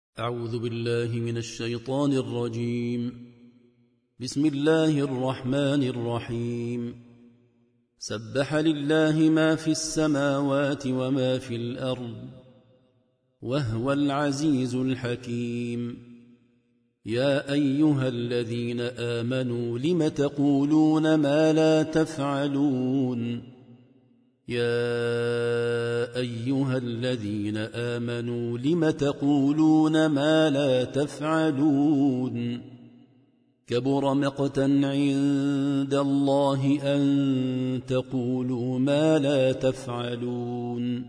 أعوذ بالله من الشيطان الرجيم. بسم الله الرحمن الرحيم. سبح لله ما في السماوات وما في الأرض وهو العزيز الحكيم. يا أيها الذين آمنوا لم تقولون ما لا تفعلون يا أيها الذين آمنوا لم تقولون ما لا تفعلون كبر مقتا عند الله أن تقولوا ما لا تفعلون.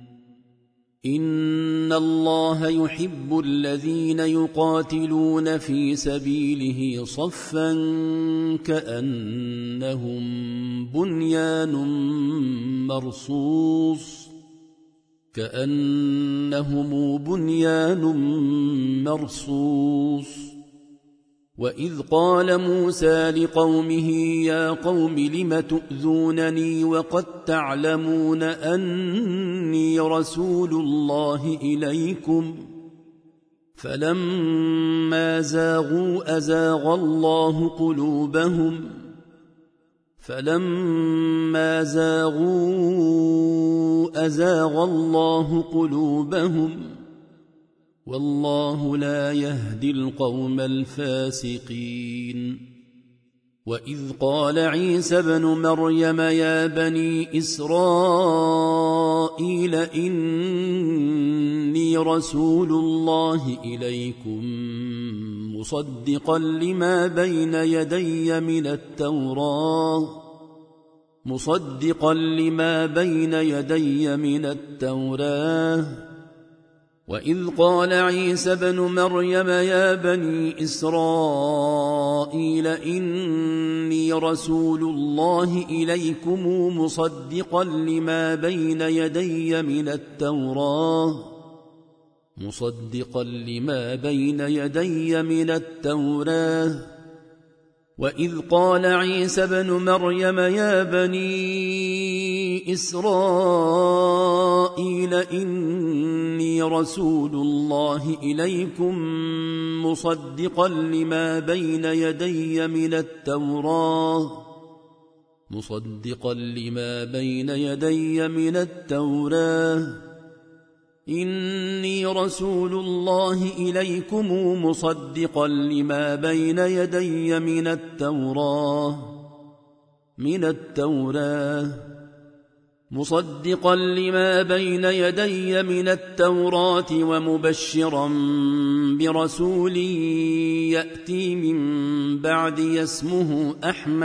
إن الله يحب الذين يقاتلون في سبيله صفا كأنهم بنيان مرصوص وإذ قال موسى لقومه يا قوم لم تؤذونني وقد تعلمون أني رسول الله إليكم فلما زاغوا أزاغ الله قلوبهم والله لا يهدي القوم الفاسقين. وإذ قال عيسى ابن مريم يا بني إسرائيل إني رسول الله إليكم مصدقا لما بين يدي من التوراة وإذ قال عيسى ابن مريم يا بني إسرائيل إني رسول الله إليكم مصدقا لما بين يدي من التوراة وإذ قال عيسى ابن مريم يا بني إسرائيل إني رسول الله إليكم مصدقا لما بين يدي من التوراة إني رسول الله إليكم مصدقا لما بين يدي من التوراة ومبشرا برسول يأتي من بعدي اسمه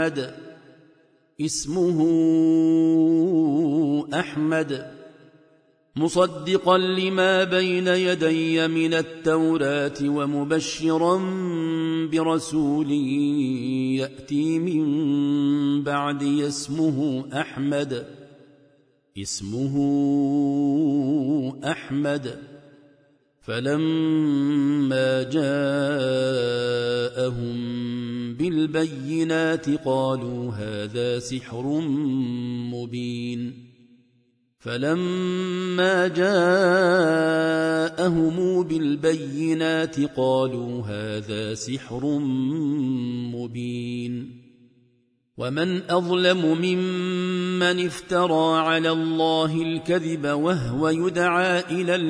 أحمد مصدقا لما بين يدي من التوراة ومبشرا برسول يأتي من بعدي اسمه أحمد فلما جاءهم بالبينات قالوا هذا سحر مبين ومن أظلم ممن افترى على الله الكذب وهو يدعى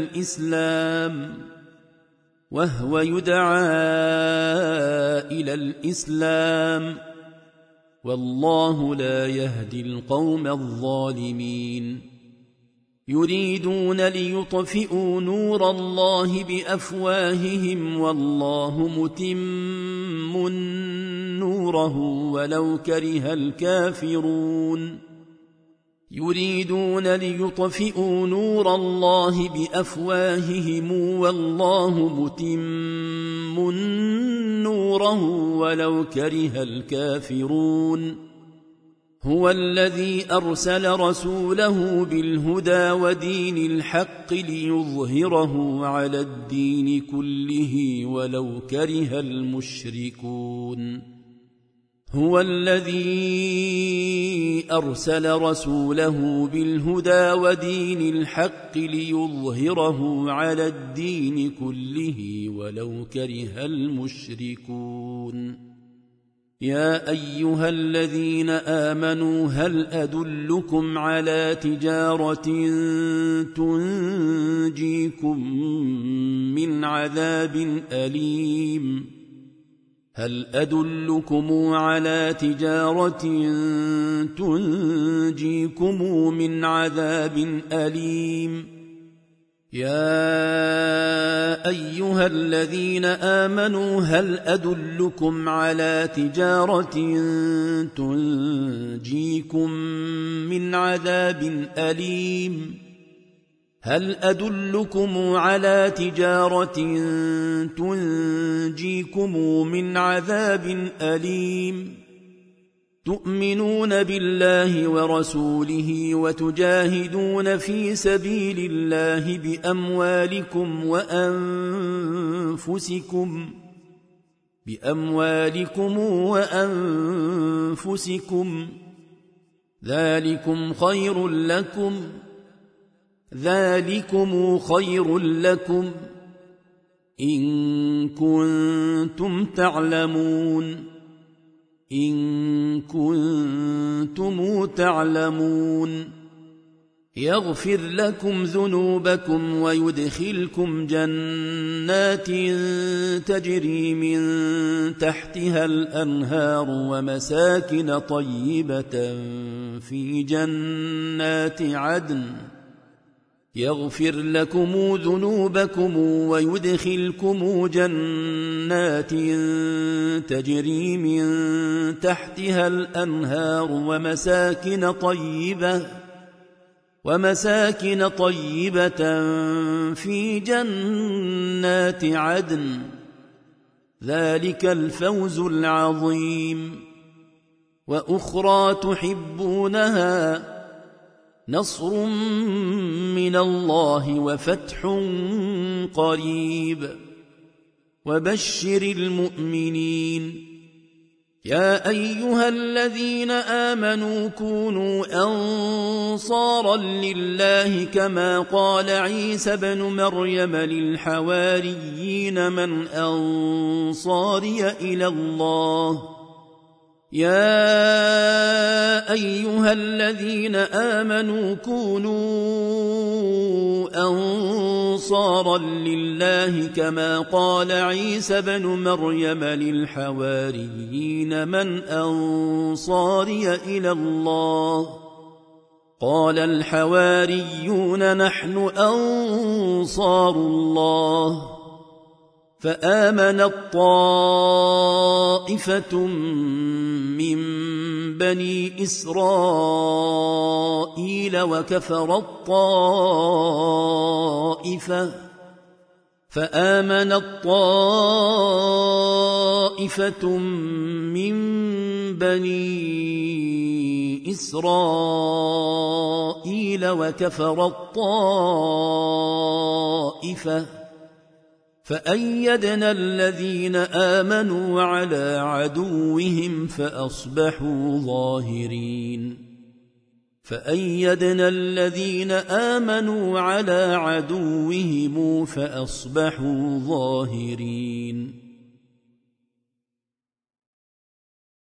إلى الإسلام والله لا يهدي القوم الظالمين. يريدون ليطفئوا نور الله بأفواههم والله متم نوره ولو كره الكافرون. هو الذي أرسل رسوله بالهدى ودين الحق ليظهره على الدين كله ولو كره المشركون. هو الذي أرسل رسوله بالهدى ودين الحق ليظهره على الدين كله ولو كره المشركون يا أيها الذين آمنوا هل أدلكم على تجارة تنجيكم من عذاب أليم هل أدلكم على تجارة تنجيكم من عذاب أليم يا أيها الذين آمنوا هل أدلكم على تجارة تنجيكم من عذاب أليم هل أدلكم على تجارة تنجيكم من عذاب أليم تؤمنون بالله ورسوله وتجاهدون في سبيل الله بأموالكم وأنفسكم ذلكم خير لكم إن كنتم تعلمون يغفر لكم ذنوبكم ويدخلكم جنات تجري من تحتها الأنهار ومساكن طيبة في جنات عدن يغفر لكم ذنوبكم ويدخلكم جنات تجري من تحتها الأنهار ومساكن طيبة في جنات عدن ذلك الفوز العظيم وأخرى تحبونها نصر من الله وفتح قريب وبشر المؤمنين يا أيها الذين آمنوا كونوا أنصارا لله كما قال عيسى بن مريم للحواريين من أنصاري إلى الله يا أيها الذين آمنوا كونوا أنصارا لله كما قال عيسى بن مريم للحواريين من أنصاري إلى الله قال الحواريون نحن أنصار الله فآمنت طائفة من بني إسرائيل وكفرت طائفة من بني إسرائيل وكفرت طائفة فأيدنا الذين آمنوا على عدوهم فأصبحوا ظاهرين